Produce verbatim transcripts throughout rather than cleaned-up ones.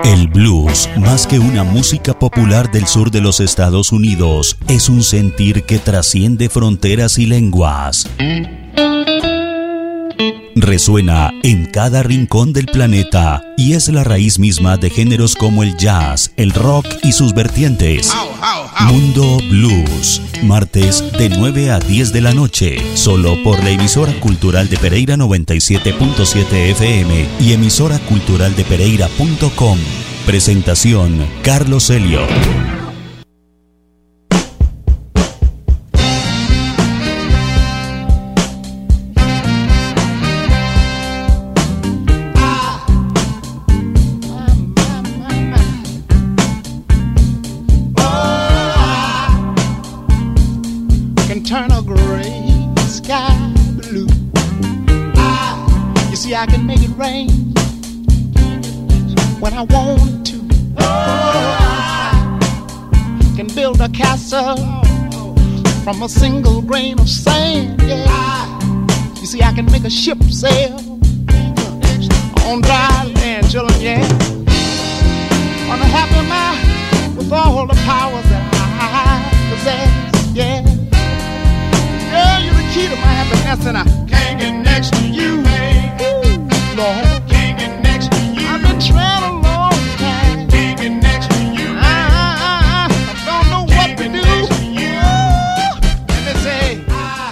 El blues, más que una música popular del sur de los Estados Unidos, es un sentir que trasciende fronteras y lenguas. Resuena en cada rincón del planeta y es la raíz misma de géneros como el jazz, el rock y sus vertientes. Mundo Blues, martes de nueve a diez de la noche, solo por la emisora cultural de Pereira noventa y siete punto siete F M y emisora cultural de pereira punto com. Presentación, Carlos Elliott. I can make it rain when I want to. I can build a castle from a single grain of sand. Yeah. You see, I can make a ship sail on dry land, children. Yeah. On a happy mind with all the powers that I possess. Yeah. Girl, you're the key to my happiness, and I can't get next to you. Lord. Can't get next to you. I've been trying a long time. Can't get next to you. I, I, I don't know what to do. Let me say.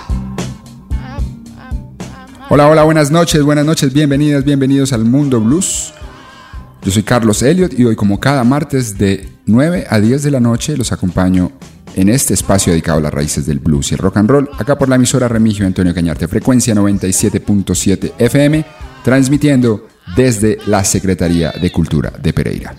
Hola, hola, buenas noches, buenas noches, bienvenidas, bienvenidos al Mundo Blues. Yo soy Carlos Elliott y hoy, como cada martes de nueve a diez de la noche, los acompaño en este espacio dedicado a las raíces del blues y el rock and roll, acá por la emisora Remigio Antonio Cañarte, frecuencia noventa y siete punto siete F M, transmitiendo desde la Secretaría de Cultura de Pereira.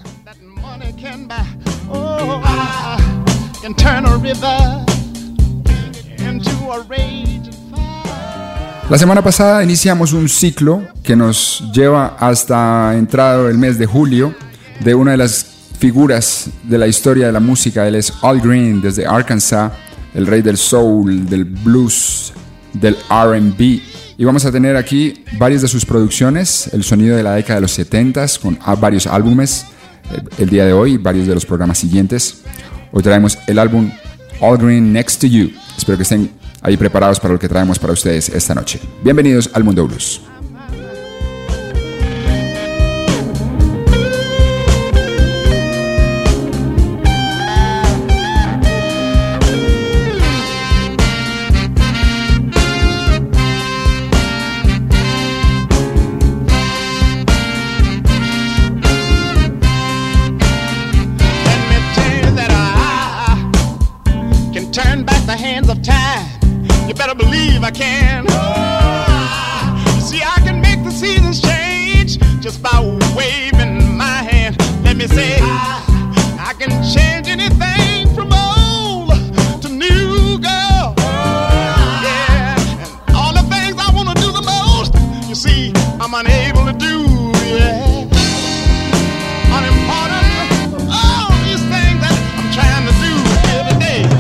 La semana pasada iniciamos un ciclo que nos lleva hasta entrado el mes de julio de una de las figuras de la historia de la música. Él es Al Green, desde Arkansas, el rey del soul, del blues, del R and B. Y vamos a tener aquí varias de sus producciones, el sonido de la década de los setentas, con varios álbumes el día de hoy, varios de los programas siguientes. Hoy traemos el álbum Al Green Next to You. Espero que estén ahí preparados para lo que traemos para ustedes esta noche. Bienvenidos al Mundo Blues. I can. Oh, see, I can make the seasons change just by waving my hand. Let me say, I, I can change anything from old to new, girl. Oh, yeah, and all the things I want to do the most, you see, I'm unable to do. Yeah, unimportant, all these things that I'm trying to do every day.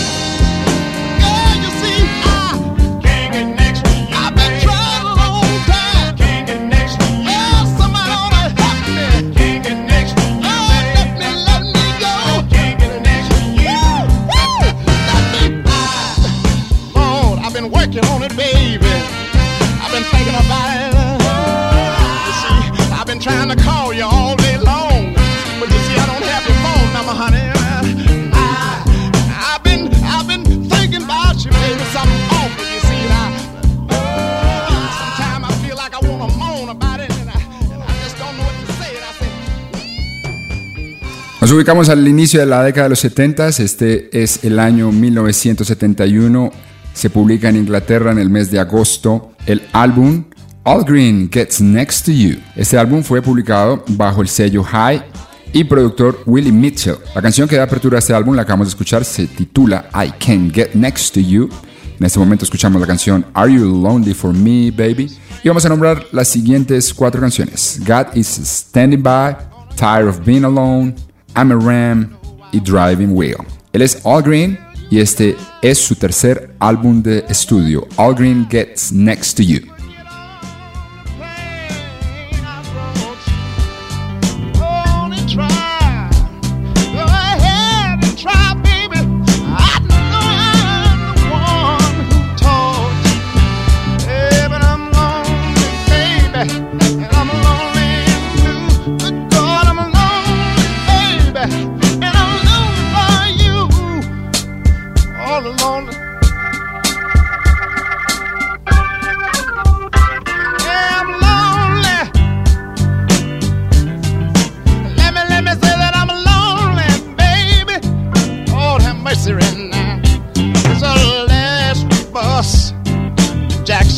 On it, baby. I've been thinking about it. You see, I've been trying to call you all day long, but you see, I don't have your phone number, honey. I, I've been, I've been thinking about you, baby. Something awful, you see. I, sometimes I feel like I want to moan about it, and I, and I just don't know what to say. And I say. Nos ubicamos al inicio de la década de los setentas. Este es el año mil novecientos setenta y uno. Se publica en Inglaterra en el mes de agosto el álbum Al Green Gets Next to You. Este álbum fue publicado bajo el sello High y productor Willie Mitchell. La canción que da apertura a este álbum, la acabamos de escuchar, se titula I Can't Get Next to You. En este momento escuchamos la canción Are You Lonely for Me, Baby? Y vamos a nombrar las siguientes cuatro canciones: God is Standing By, Tired of Being Alone, I'm a Ram y Driving Wheel. Él es Al Green y este es su tercer álbum de estudio, Al Green Gets Next to You.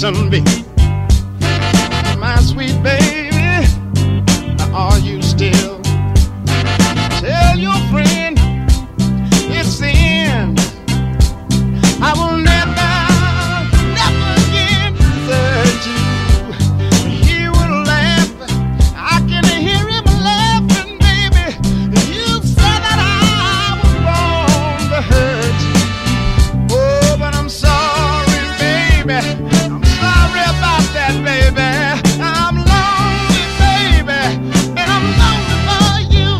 Jackson be my sweet baby? Are you still? Tell your friend it's the end. I will never, never again desert you. He will laugh. I can hear him laughing, baby. You said that I was born to hurt you. Oh, but I'm sorry, baby. I'm sorry about that, baby. I'm lonely, baby, and I'm lonely for you.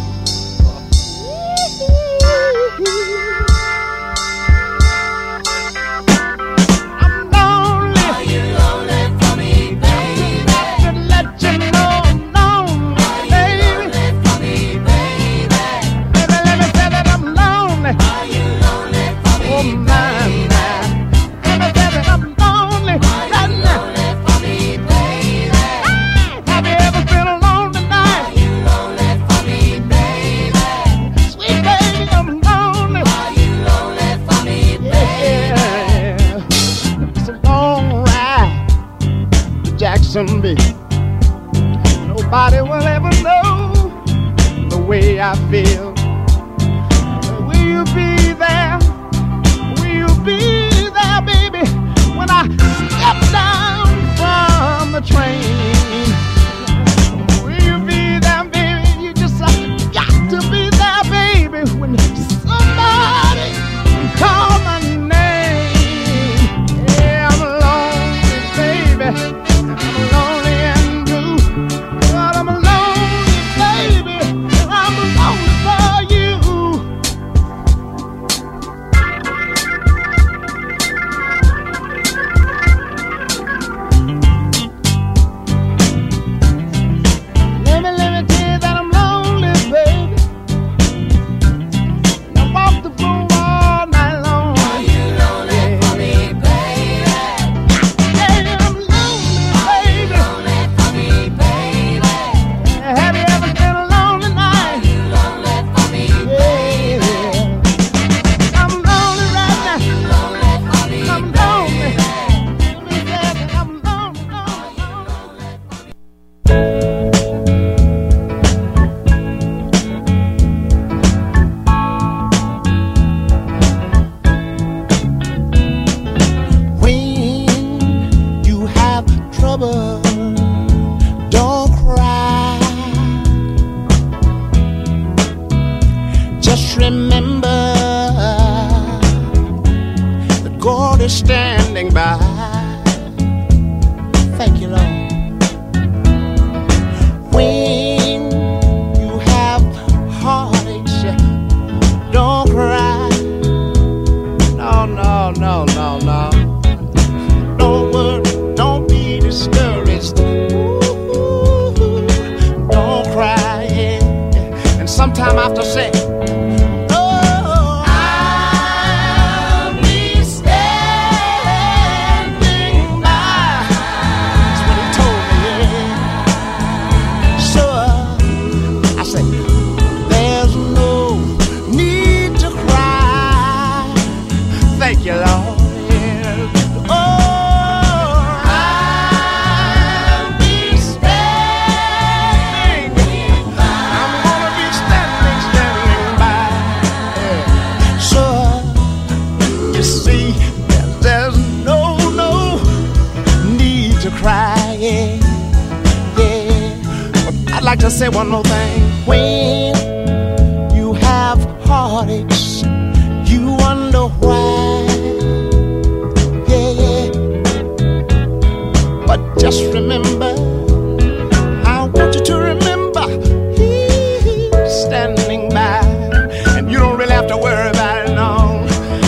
I'm lonely. Are you lonely for me, baby? To let you know I'm lonely, Are you baby. lonely for me, baby? Baby, let me say that I'm lonely. Are you lonely for Oh, me, my, baby? my. Let me say that I'm lonely Are right you now. lonely for me, baby? Have you ever been alone Are tonight? you lonely for me, baby? Sweet baby, I'm lonely. Are you lonely for me, baby? Yeah. It's a long ride to Jacksonville. Nobody will ever know the way I feel. Will you be there? Will you be there, baby, when I step down from the train? Will you be there, baby? You just uh, got to be there, baby, when somebody call my name. Yeah, I'm lonely, baby. I'm lonely and blue. But I'm lonely, baby. I'm lonely for you. Let me, let me tell you that I'm lonely, baby. I walk the floor all night long. Are you lonely for me, baby? Hey, I'm lonely, baby. Lonely for me, baby? Have you ever been alone Are tonight? you lonely for me, baby? Yeah. I'm lonely right now. Lonely for me, I'm lonely. baby? Let me say that I'm lonely, lonely, lonely. When you have trouble, don't cry. Just remember that God is standing by. Thank you, Lord. When you have heartaches, don't cry. No, no, no, no, no. Don't worry, don't be discouraged. Ooh, don't cry. Yeah. And sometime I have to say, oh, I'll be standing by. That's what he told me, yeah. So uh, I said, there's no need to cry. Thank you, Lord. Yeah. Oh, I'll be standing. I'm gonna be standing, standing by. Yeah. So you see, there's no, no need to cry. Yeah, yeah. But I'd like to say one more thing. When you have heartaches, you wonder why. Yeah, yeah. But just remember, I want you to remember, He's standing by, and you don't really have to worry about it, no.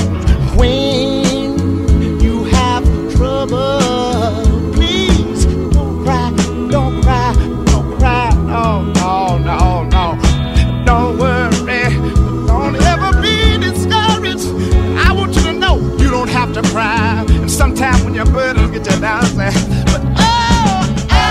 When you have trouble, please don't cry, don't cry, don't cry, no, no, no, no. Don't worry, don't ever be discouraged. I want you to know you don't have to cry. And sometimes when your burdens get you down, say, but oh,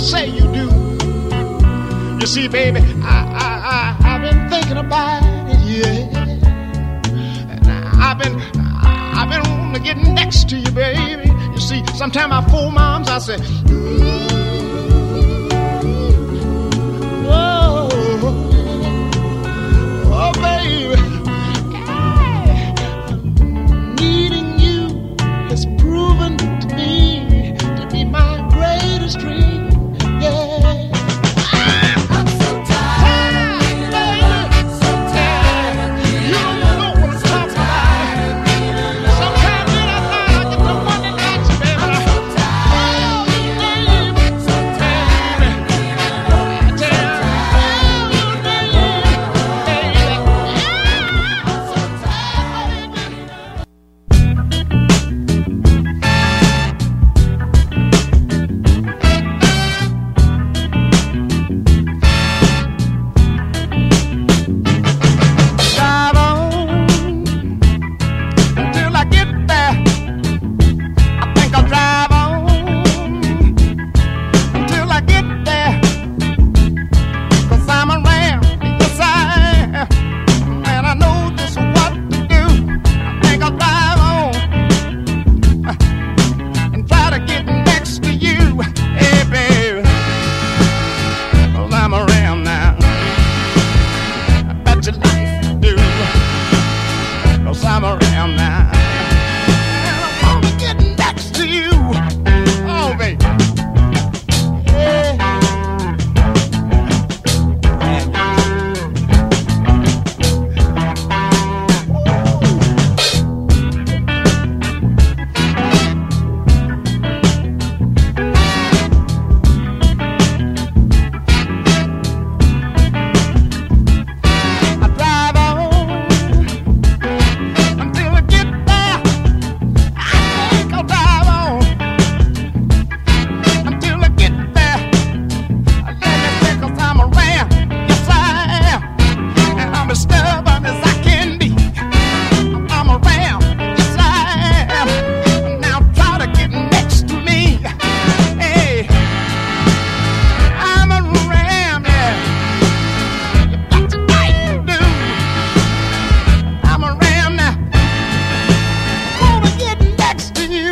say you do. You see, baby, I, I, I, I've been thinking about it, yeah. And I've been, I've been wanting to get next to you, baby. You see, sometimes I fool my arms, I say, oh, oh, baby. Needing you has proven to me to be my greatest dream, yeah. I'm so tired, baby. So tired. You don't know what I'm talking about. Sometimes when I lie, I get to wondering at you, baby. So tired. Oh, baby. So tired. I tell you, oh, baby, baby. I'm so tired, baby. Drive on until I get there. I think I'll drive on until I get there. 'Cause I'm around, yes I am, and I know just what to do. I think I'll drive on and try to get next to you. Hey baby, 'cause I'm around now. I bet your life you do. 'Cause I'm around now. And I wanna get next to you. Oh, baby. Yeah. I drive on until I get there. I think I'll drive on until I get there. Let me think, 'cause I'm around. Yes, I am. And I'm as stubborn as I can be. I'm around. Yes, I am. Now try to get next to me. Hey, I'm around, yeah. You got to like to do. I'm around now. Wanna get next to you.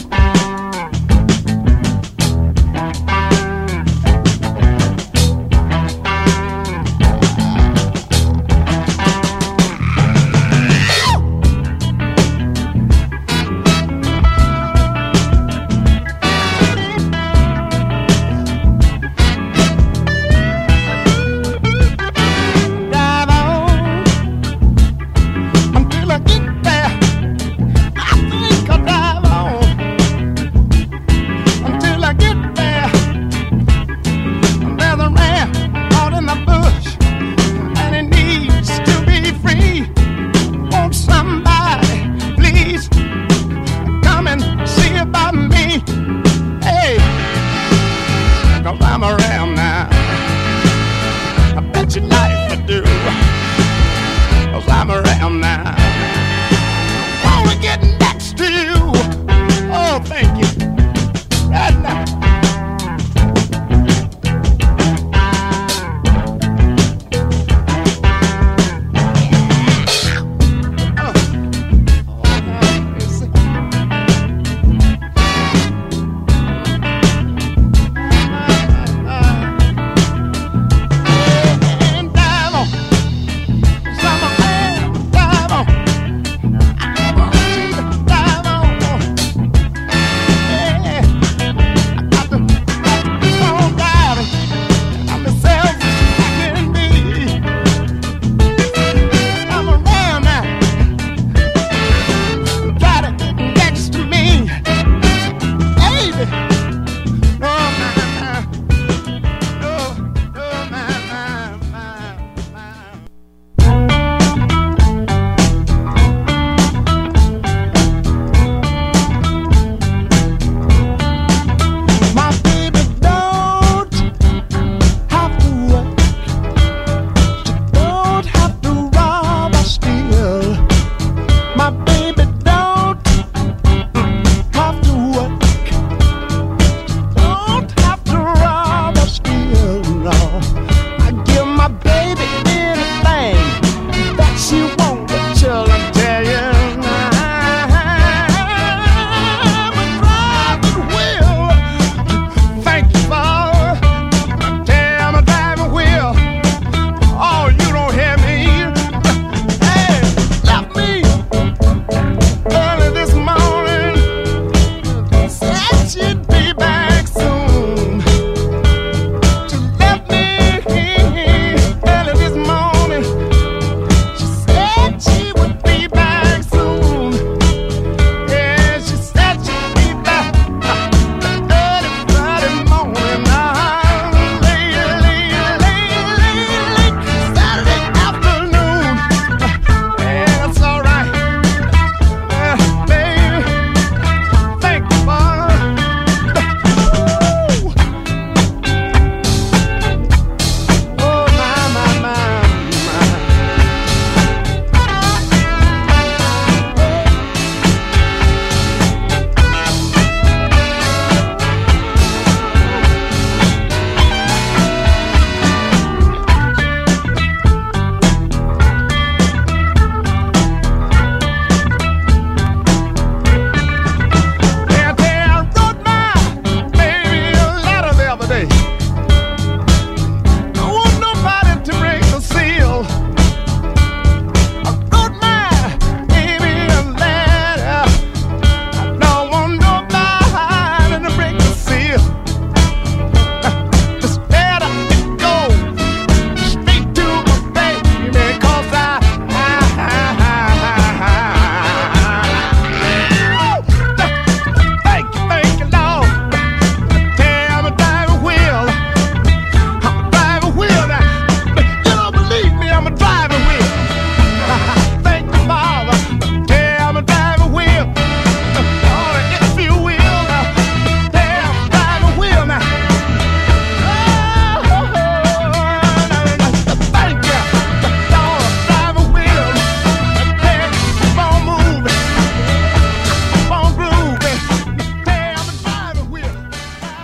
Drive on until I get there. I think I'll drive on until I get there. There's a ram out in the bush, and it needs to be free. Won't somebody please come and see about me? Hey, 'cause I'm around now. I bet your life I do. 'Cause I'm around now. Wanna get next to you. Oh, thank you. Right now. Uh, oh, you see. Uh,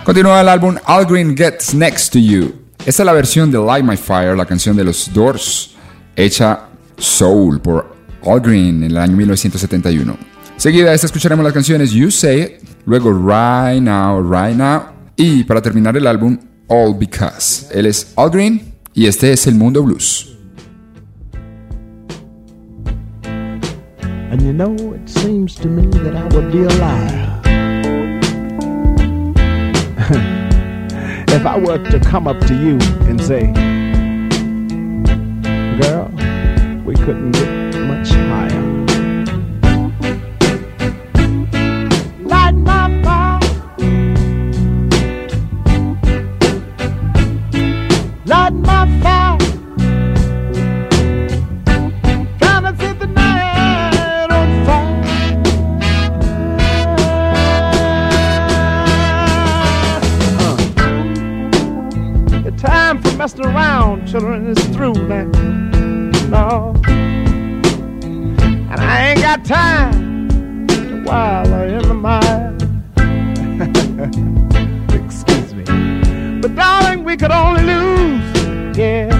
Continúa el álbum Al Green Gets Next to You. Esta es la versión de Light My Fire, la canción de los Doors, hecha soul por Al Green en el año mil novecientos setenta y uno. Seguida de esta escucharemos las canciones You Say It, luego Right Now, Right Now y para terminar el álbum All Because. Él es Al Green y este es El Mundo Blues. And you know, it seems to me that I would be a liar if I were to come up to you and say, girl, we couldn't get much higher. Light my fire, light my fire, trying to set the night on fire. Uh. The time for messing around, children, is through now. No, and I ain't got time to while I in the mind. Excuse me, but darling, we could only lose, yeah.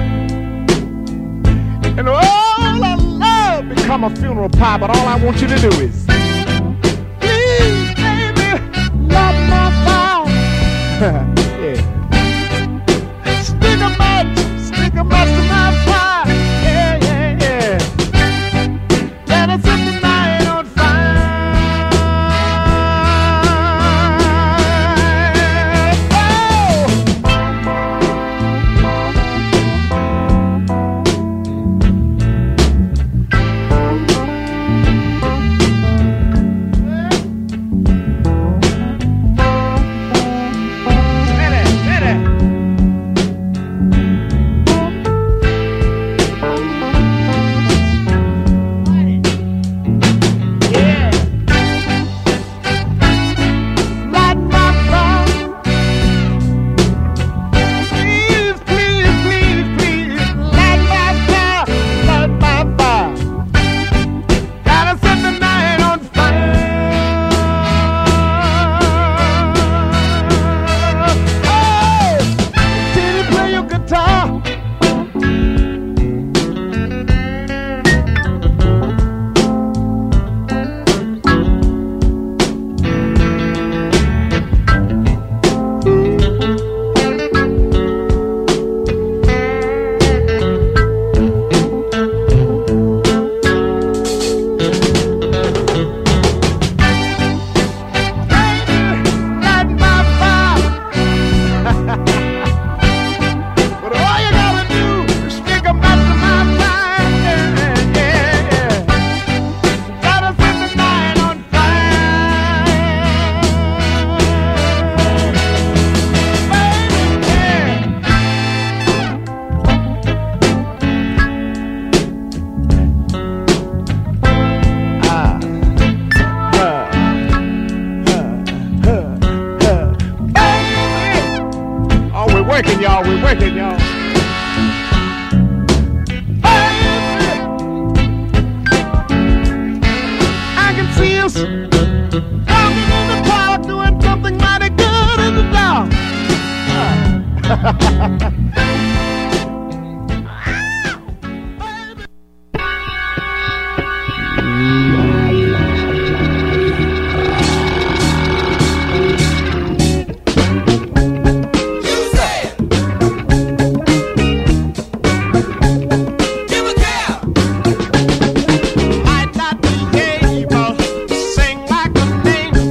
And all our love become a funeral pie. But all I want you to do is, please, baby, love my fire. Yeah, stick a match, stick a match to my fire.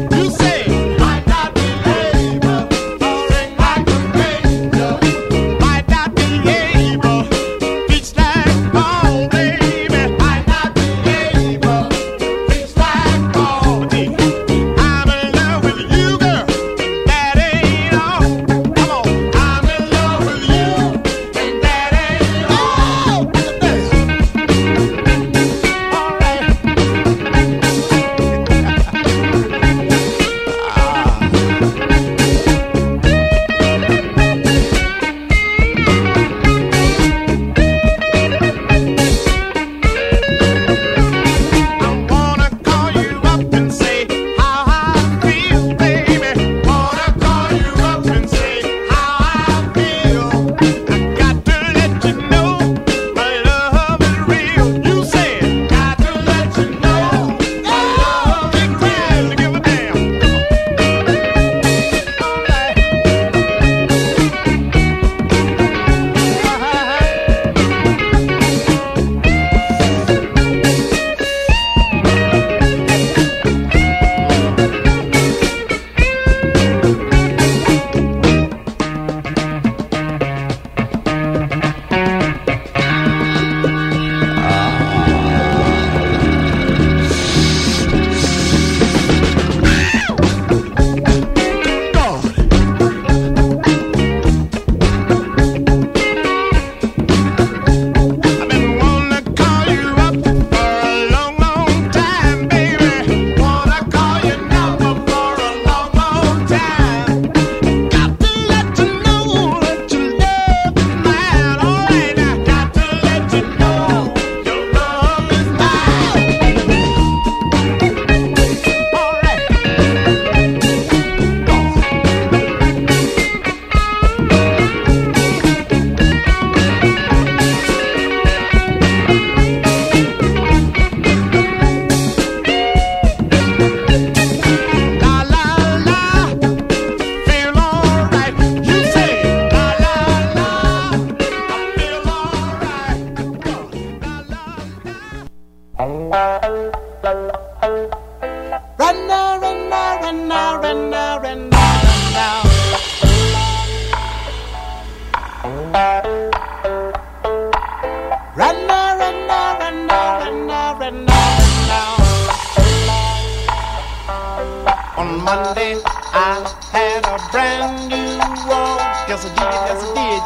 Might Right now, right now, right now, right now, right now, right now. On Monday, I had a brand new walk. Yes, I did, yes, I did,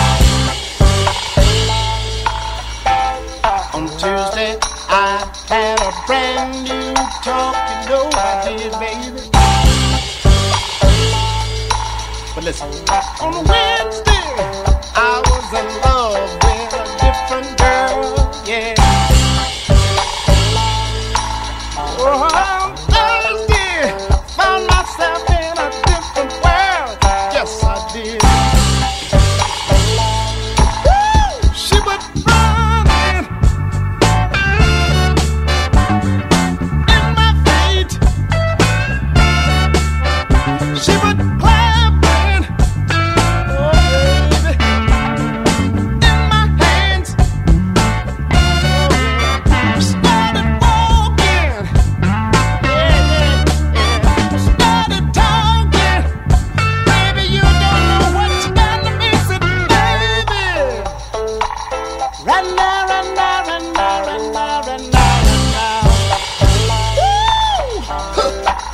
yeah. On Tuesday, I had a brand new talk. You know I did, baby. But listen, on Wednesday, I was in love with a different girl, yeah. Oh, on Thursday, found myself in a different world. Yes, I did. Woo! She was running in my feet. She was clapping, oh baby, in my hands. Started walking, yeah, yeah, yeah. Started talking, baby, you don't know what you done to me, said baby. Right now, right now, right now, right now, right now, right now. Woo!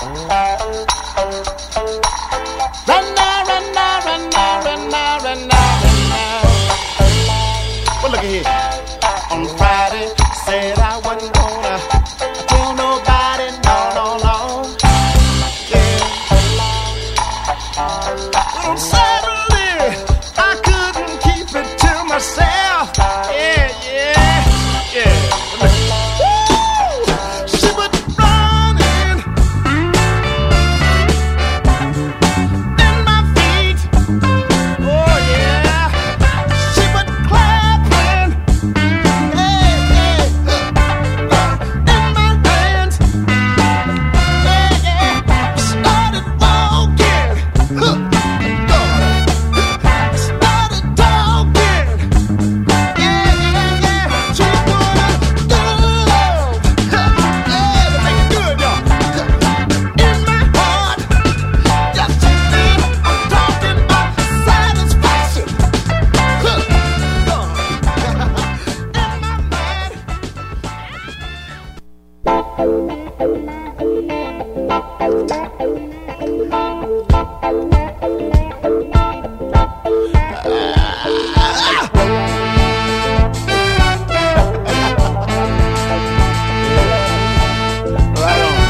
Right now, right now, right now, right now, right now, right now. Well, look at here. On Friday, said I wasn't gonna tell nobody, no, no, no. Yeah. On Saturday, I couldn't keep it to myself. Yeah, yeah, yeah. Woo! She was running in my feet. Oh yeah, she was clapping, hey, hey, in my hands. Yeah, yeah, started walking, started talking. Yeah, yeah, yeah, she's gonna do love. Yeah, make it good, y'all. In my heart. Yes, indeed, I'm talking about satisfaction. Huh. In my mind. Right on,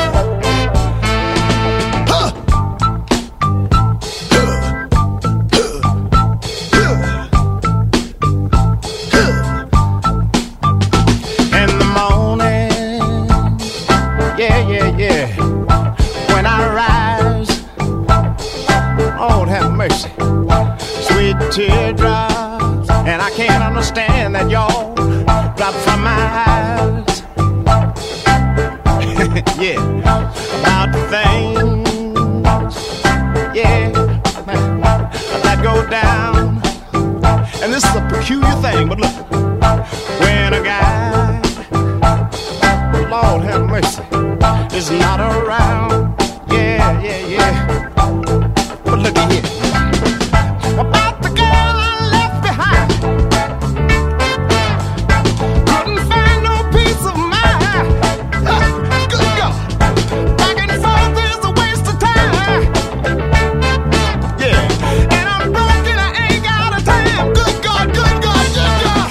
in the morning, yeah, yeah, yeah. When I rise, Lord have mercy, sweet teardrops, and I can't understand that y'all drop from my eyes. Yeah, about the things, yeah, that go down. And this is a peculiar thing, but look, when a guy, Lord have mercy, is not around, yeah, yeah, yeah. But look at here, about the girl I left behind, couldn't find no peace of mind. Good God, back and forth is a waste of time. Yeah, and I'm broken, I ain't got a time. Good God, good God, good God.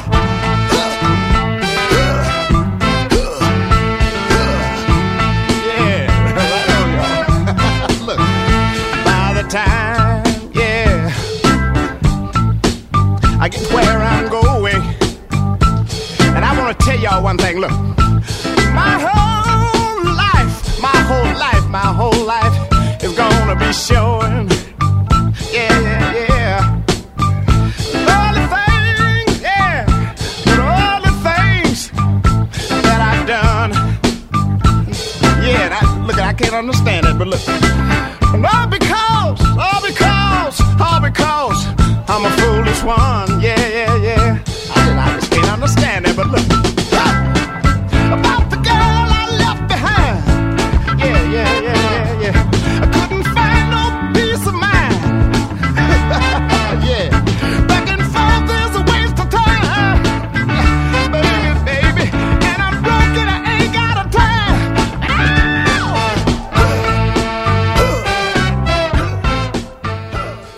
Yeah, right on, y'all. Look, by the time, yeah, I get where I'm going, and I want to tell y'all one thing. Look, my whole life, my whole life, my whole life is gonna be showing. Yeah, yeah, yeah. All the things, yeah, but all the things that I've done. Yeah, and I, look, I can't understand it, but look, all because, all because, all because I'm a foolish one. Yeah, yeah, yeah. I just, I just can't understand it, but look, about the girl I left behind. Yeah, yeah, yeah, yeah, yeah. I couldn't find no peace of mind. Yeah, back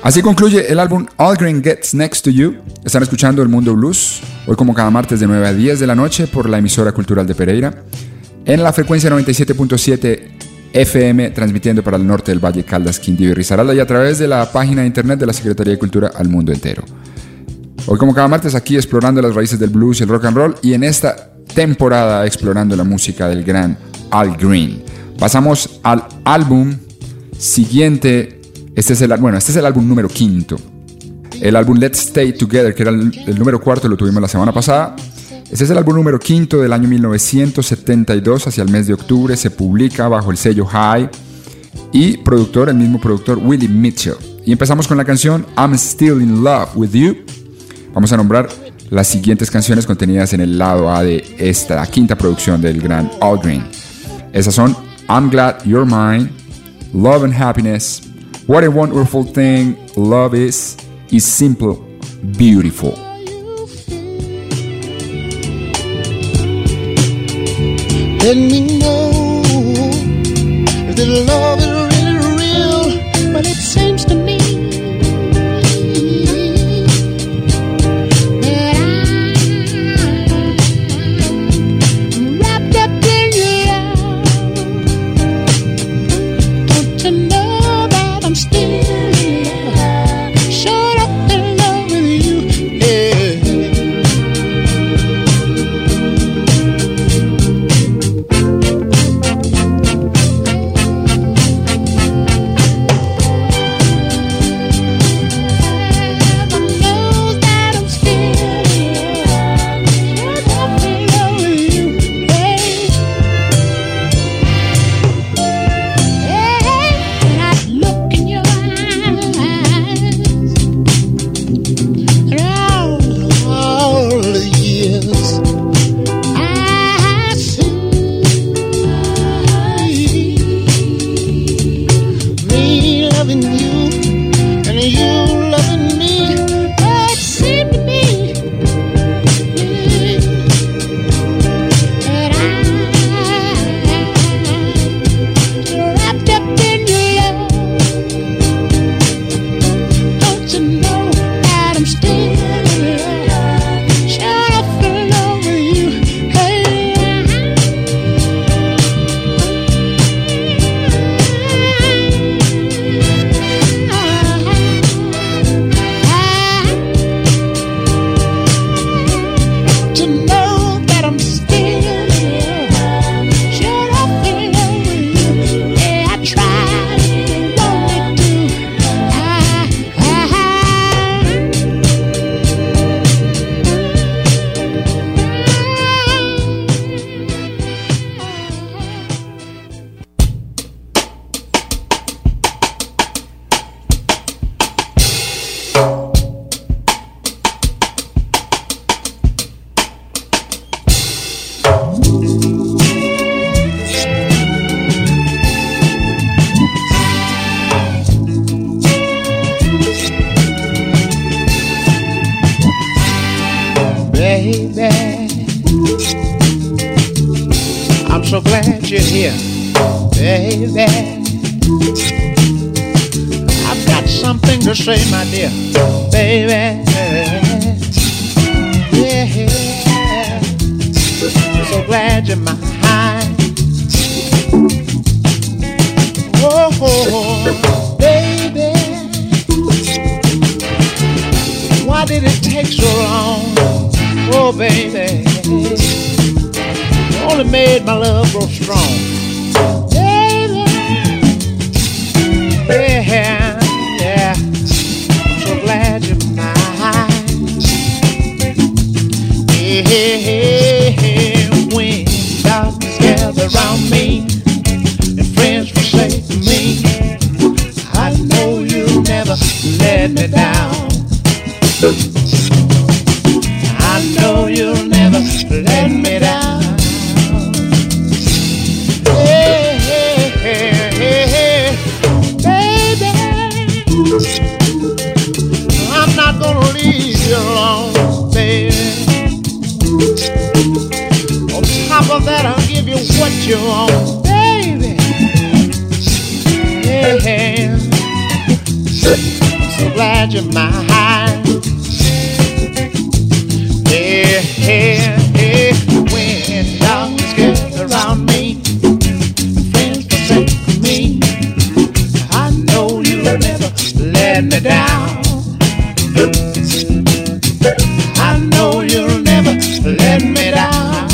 Así concluye el álbum All Green Gets Next to You. Están escuchando El Mundo Blues, hoy como cada martes de nueve a diez de la noche por la emisora cultural de Pereira, en la frecuencia noventa y siete punto siete F M, transmitiendo para el norte del Valle, Caldas, Quindío y Risaralda, y a través de la página de internet de la Secretaría de Cultura al mundo entero. Hoy como cada martes aquí explorando las raíces del blues y el rock and roll, y en esta temporada explorando la música del gran Al Green. Pasamos al álbum siguiente. Este es el, bueno, este es el álbum número quinto. El álbum Let's Stay Together, que era el, el número cuarto, lo tuvimos la semana pasada. Este es el álbum número quinto del año mil novecientos setenta y dos, hacia el mes de octubre. Se publica bajo el sello High y productor, el mismo productor, Willie Mitchell. Y empezamos con la canción I'm Still in Love with You. Vamos a nombrar las siguientes canciones contenidas en el lado A de esta quinta producción del gran Al Green. Esas son I'm Glad You're Mine, Love and Happiness, What a Wonderful Thing Love Is, y Simple Beautiful. Let me know if the love is really real, but it seems to me that I'm wrapped up in your love. Don't you know that I'm still shut up in love with you? Yeah. So glad you're here, baby. I've got something to say, my dear, baby. Yeah, so glad you're mine. Oh, baby, why did it take so long? Oh, baby, only made my love grow strong. Baby, yeah, yeah, I'm so glad you're mine. Yeah, when darkness gathers around me and friends forsake me, I know you'll never let me down. I know you'll never let me down. I'm not gonna leave you alone, baby. On top of that, I'll give you what you want, baby. Yeah, so glad you're mine. Yeah, yeah, yeah. When darkness gets around me, friends forsake me, I know you'll never let me down. I know you'll never let me down.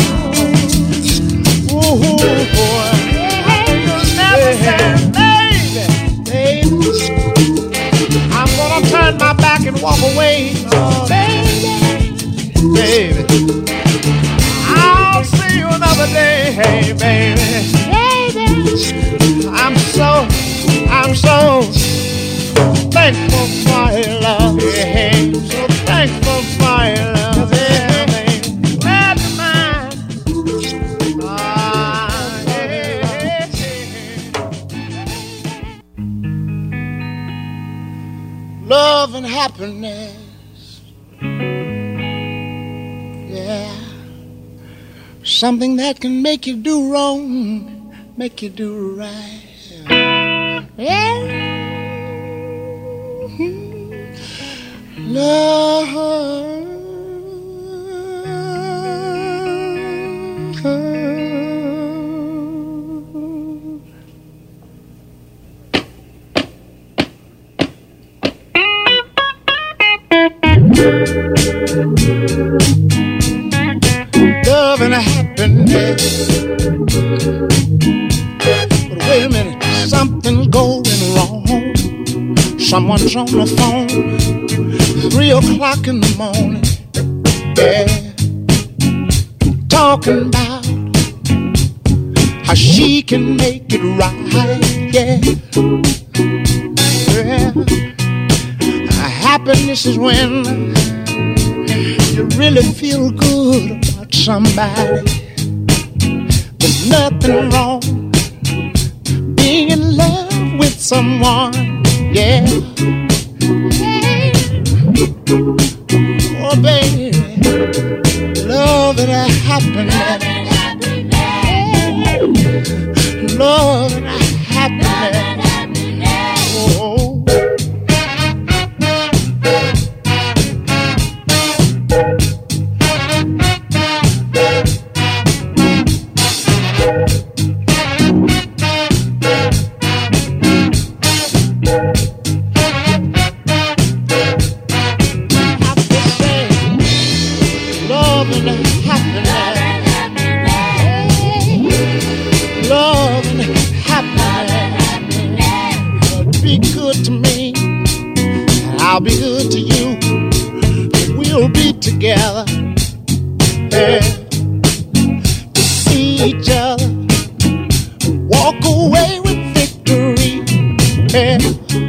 Ooh, boy. You'll never say, baby, baby, I'm gonna turn my back and walk away. Oh, baby, baby, I'll see you another day. Hey, baby, baby, I'm so, I'm so thankful for your love. Yeah, so thankful for your love. Yeah, baby, glad you're mine. Ah, yeah, yeah. Love and happiness. Yeah, something that can make you do wrong, make you do right. Yeah. Love. Love and happiness. But wait a minute, something's going wrong. Someone's on the phone, three o'clock in the morning, yeah, talking about how she can make it right, yeah, yeah. Happiness is when you really feel good about somebody. There's nothing wrong being in love with someone. Yeah. Oh, baby, love and happiness. Love and happiness. Oh. I'll be good to you. We'll be together, yeah, to see each other, walk away with victory, yeah.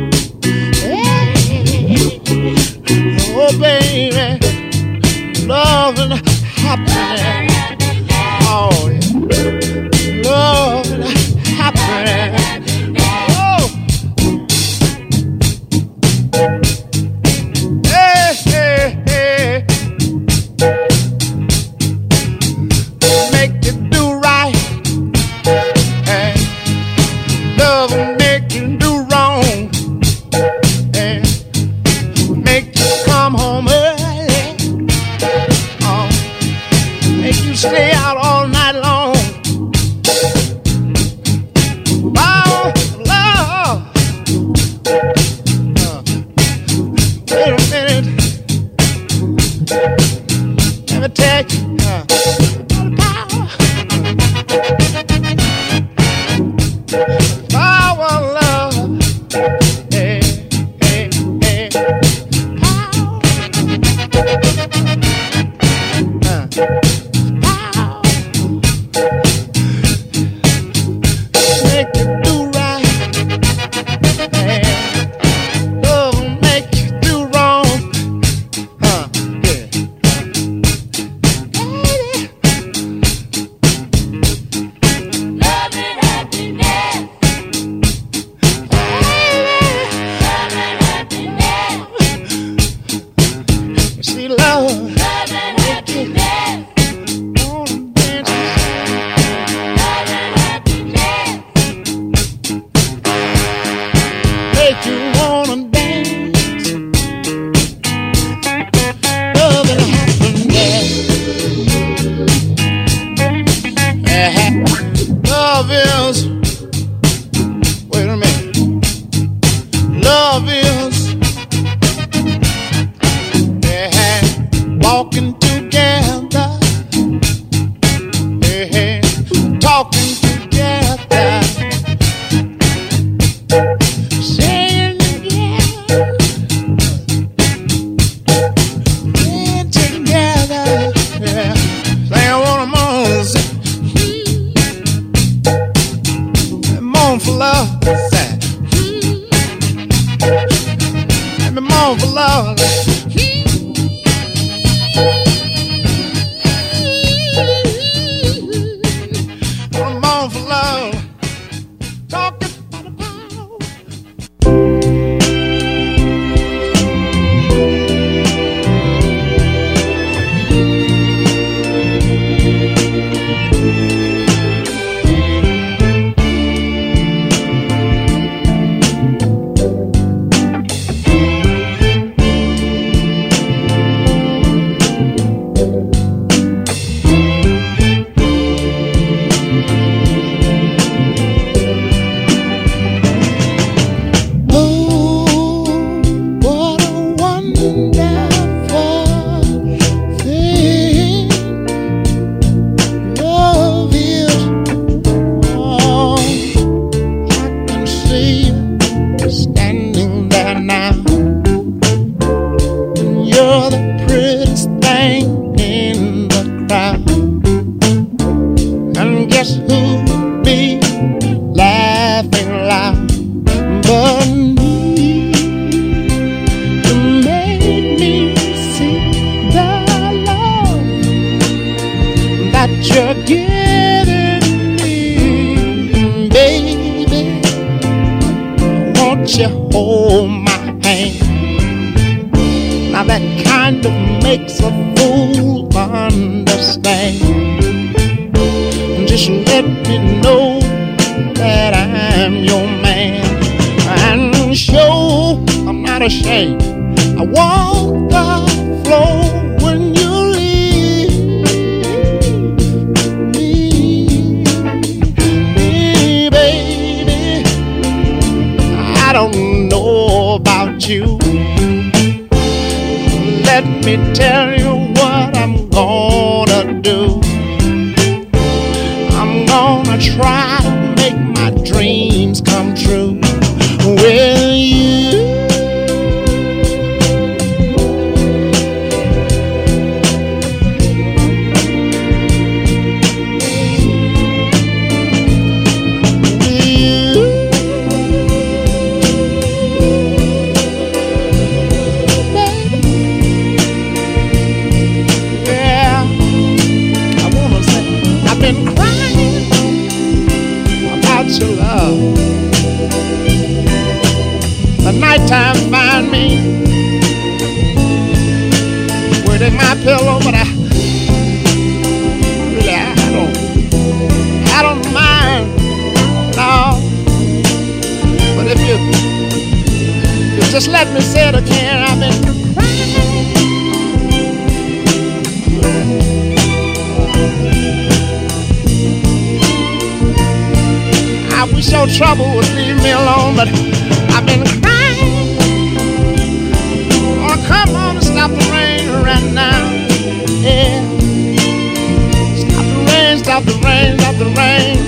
Oh, baby, love and happiness. Oh, yeah. Love and happiness. Stay out all night long. Oh, love. Uh, wait a minute. Let me tell you. Uh, power. Power, love. Hey, hey, hey. Power. Uh, kind of makes a fool understand. Just let me know that I'm your man, and show I'm not ashamed. I walk the floor when you leave me, me, baby. I don't know about you. Let me tell you what I'm gonna do. I'm gonna try to make my dreams come true with you. The nighttime find me wording my pillow, but I really I don't I don't mind, no. But if you, you just let me say it again, I've been I wish your trouble would leave me alone, but I've been crying. Oh, come on and stop the rain right now. Yeah. Stop the rain, stop the rain, stop the rain.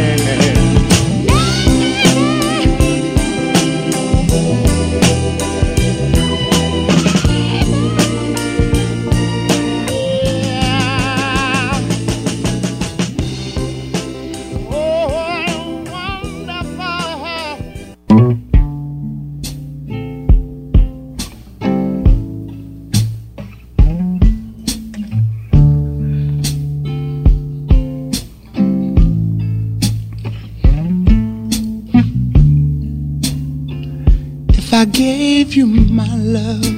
If I gave you my love,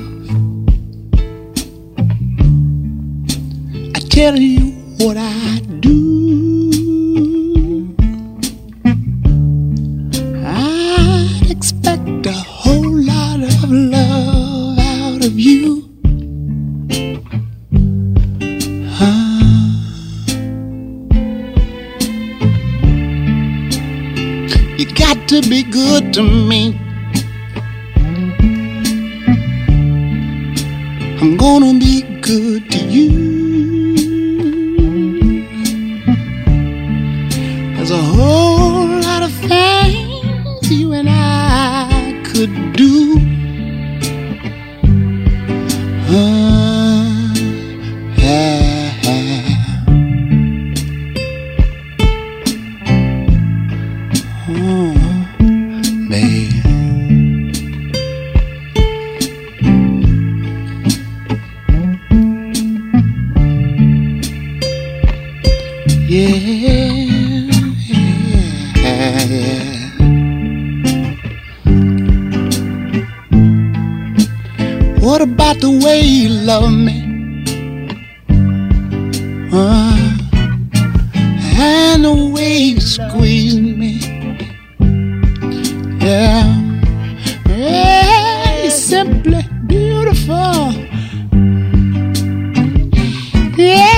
I tell you what I do. I'd expect a whole lot of love out of you. Ah. You got to be good to me. I'm gonna be good to you. There's a whole lot of things you and I could do. Uh, yeah. Oh, baby. Yeah, yeah, yeah. What about the way you love me? Uh, and the way you squeeze me. Yeah, yeah, it's simply beautiful. Yeah.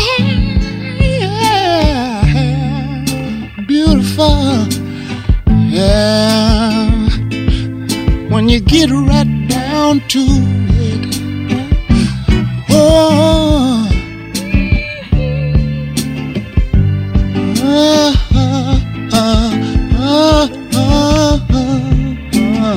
Beautiful, yeah. When you get right down to it, oh, uh, uh, uh, uh, uh, uh.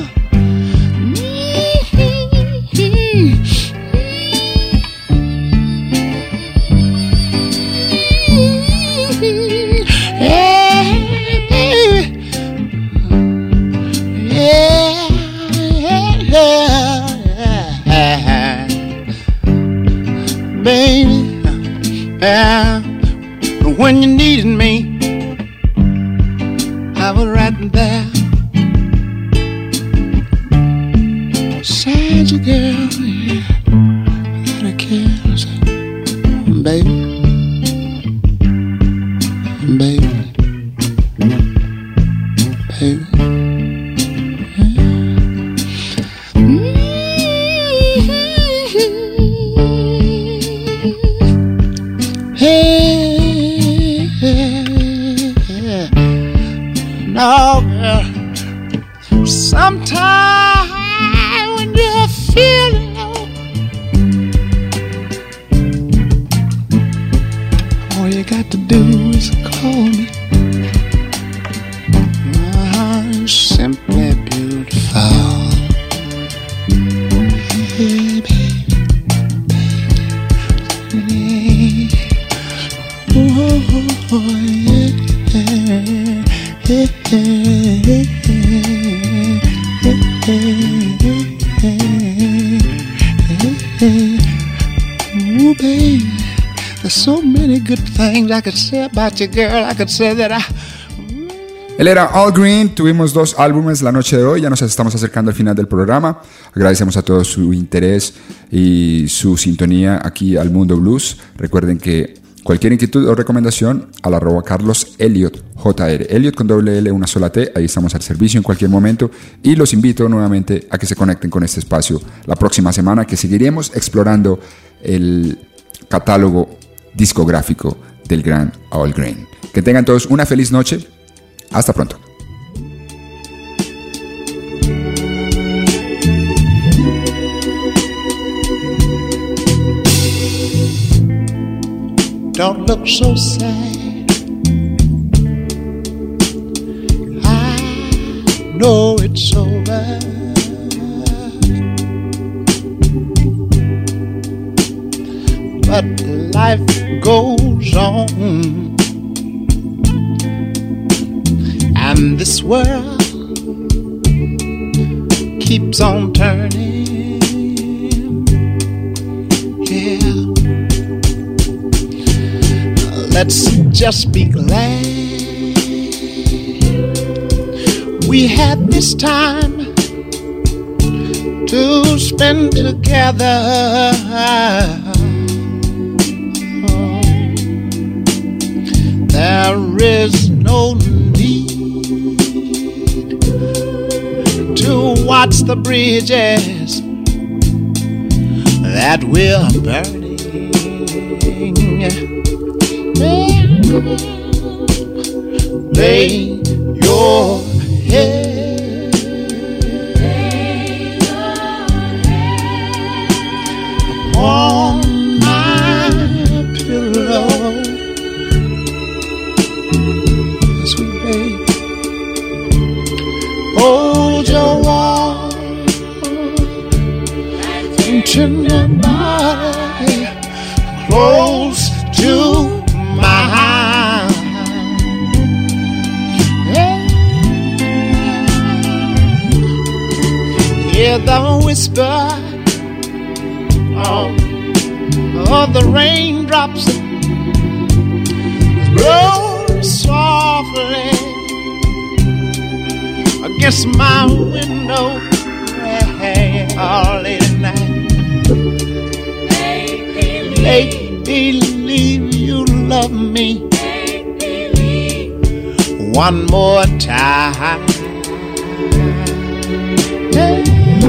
Baby, yeah. When you needed me, I was right there beside you, girl. Yeah. do is call me. Oh, simply beautiful. Baby, baby. Oh, yeah, yeah, yeah, yeah. Ooh, baby. There's so many good things I could say about you, girl. I could say that I... Él era Al Green, tuvimos dos álbumes la noche de hoy, ya nos estamos acercando al final del programa. Agradecemos a todos su interés y su sintonía aquí al Mundo Blues. Recuerden que cualquier inquietud o recomendación al arroba Carlos Elliot J R, Elliot con doble L, una sola T, ahí estamos al servicio en cualquier momento y los invito nuevamente a que se conecten con este espacio la próxima semana, que seguiremos explorando el catálogo discográfico del gran Al Green. Que tengan todos una feliz noche. Hasta pronto. Don't look so sad. I know it's over. But life goes on. And this world keeps on turning, yeah. Let's just be glad we had this time to spend together. Oh, there is no need to watch the bridges that we're burning. Lay your head on my pillow, sweet babe. Hold your warm and tender body close to mine. Yeah. Hear the whisper of, of the raindrops roll softly against my window, hey, all late at night. Make believe you love me. Make believe one more time. Hey.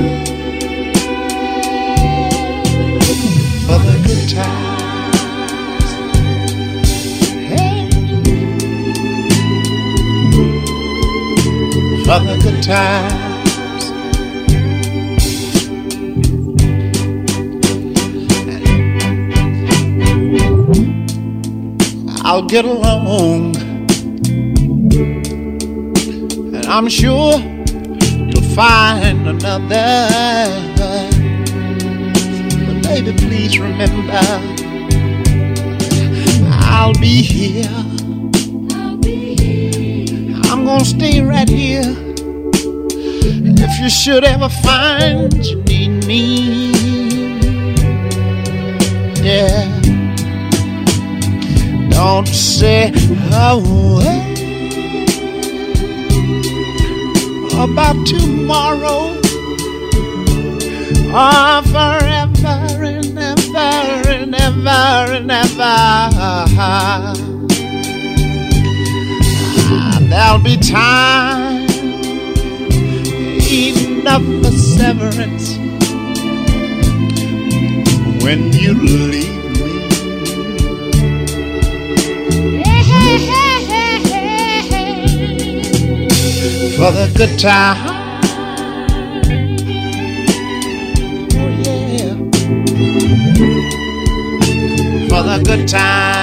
For the good times. Hey. For the good times. I'll get along, and I'm sure you'll find another. But baby, please remember, I'll be here. I'm gonna stay right here. If you should ever find you need me, yeah. Don't say a word about tomorrow or forever and ever and ever and ever. There'll be time enough for severance when you leave. For the good time, oh yeah, for the good time.